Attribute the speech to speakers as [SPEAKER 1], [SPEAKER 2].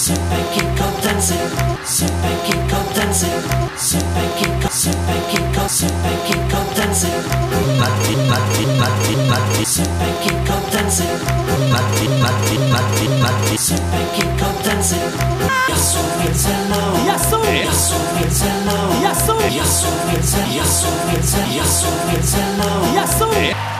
[SPEAKER 1] super kick off dancing, super kick off dancing, super kick off, super kick off, super kick off dancing. Matti, Matti, Matti, Matti, super kick off dancing. Matti, Matti, Matti, Matti, super kick off dancing. Yasu means hello, Yasu, Yasu means hello, Yasu, Yasu means hello, Yasu means hello, Yasu means hello, Yasu.